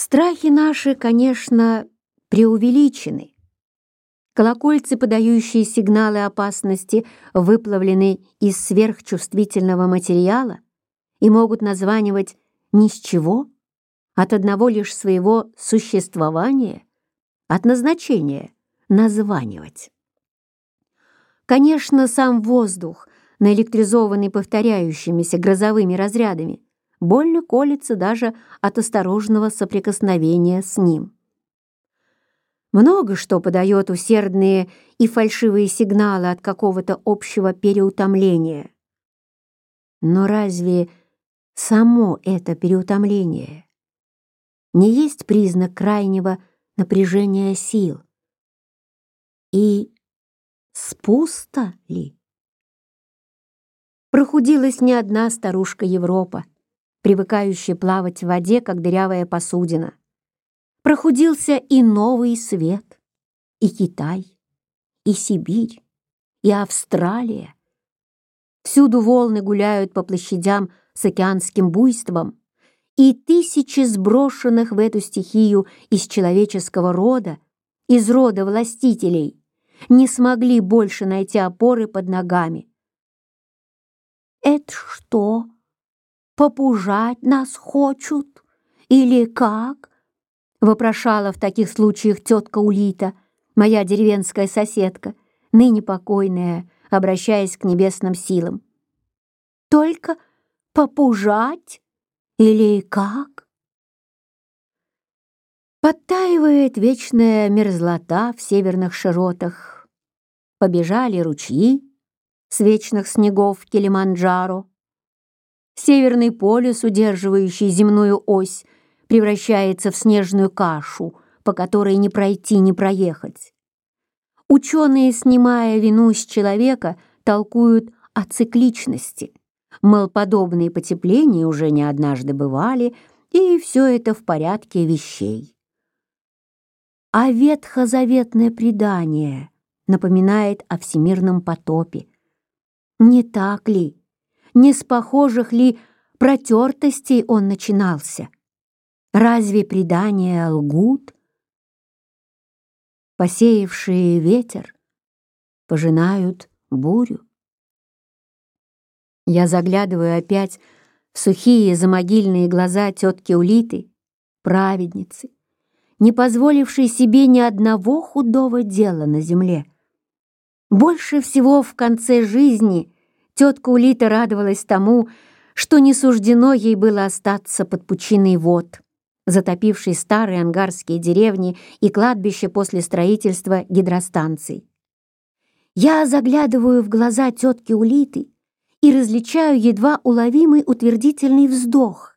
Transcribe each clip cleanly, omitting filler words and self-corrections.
Страхи наши, конечно, преувеличены. Колокольцы, подающие сигналы опасности, выплавлены из сверхчувствительного материала и могут названивать ни с чего, от одного лишь своего существования, от назначения названивать. Конечно, сам воздух, наэлектризованный повторяющимися грозовыми разрядами, больно колется даже от осторожного соприкосновения с ним. Много что подает усердные и фальшивые сигналы от какого-то общего переутомления. Но разве само это переутомление не есть признак крайнего напряжения сил? И спусто ли? Прохудилась не одна старушка Европа, привыкающая плавать в воде, как дырявая посудина. Прохудился и Новый Свет, и Китай, и Сибирь, и Австралия. Всюду волны гуляют по площадям с океанским буйством, и тысячи сброшенных в эту стихию из человеческого рода, из рода властителей, не смогли больше найти опоры под ногами. «Это что, попужать нас хочут? Или как?» — вопрошала в таких случаях тетка Улита, моя деревенская соседка, ныне покойная, обращаясь к небесным силам. «Только попужать? Или как?» Подтаивает вечная мерзлота в северных широтах. Побежали ручьи с вечных снегов Килиманджаро. Северный полюс, удерживающий земную ось, превращается в снежную кашу, по которой не пройти, не проехать. Ученые, снимая вину с человека, толкуют о цикличности. Мол, подобные потепления уже не однажды бывали, и все это в порядке вещей. А ветхозаветное предание напоминает о всемирном потопе. Не так ли? Не с похожих ли протертостей он начинался? Разве предания лгут? Посеявшие ветер пожинают бурю. Я заглядываю опять в сухие замогильные глаза тетки Улиты, праведницы, не позволившей себе ни одного худого дела на земле. Больше всего в конце жизни тетка Улита радовалась тому, что не суждено ей было остаться под пучиной вод, затопившей старые ангарские деревни и кладбища после строительства гидростанций. Я заглядываю в глаза тетки Улиты и различаю едва уловимый утвердительный вздох.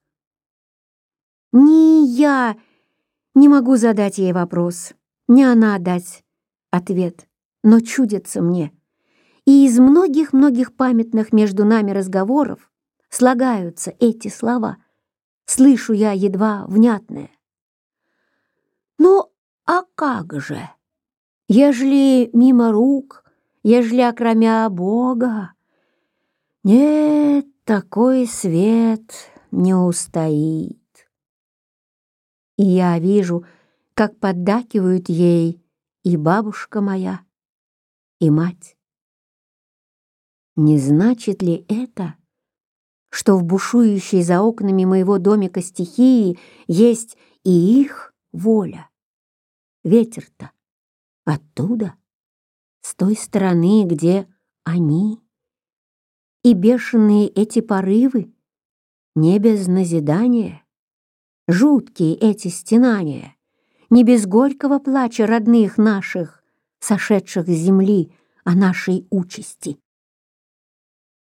Ни я не могу задать ей вопрос, ни она дать ответ, но чудится мне. И из многих-многих памятных между нами разговоров слагаются эти слова. Слышу я едва внятное. «Ну, а как же? Ежели мимо рук, ежели окромя Бога? Нет, такой свет не устоит». И я вижу, как поддакивают ей и бабушка моя, и мать. Не значит ли это, что в бушующей за окнами моего домика стихии есть и их воля? Ветер-то оттуда, с той стороны, где они. И бешеные эти порывы не без назидания, жуткие эти стенания, не без горького плача родных наших, сошедших с земли о нашей участи.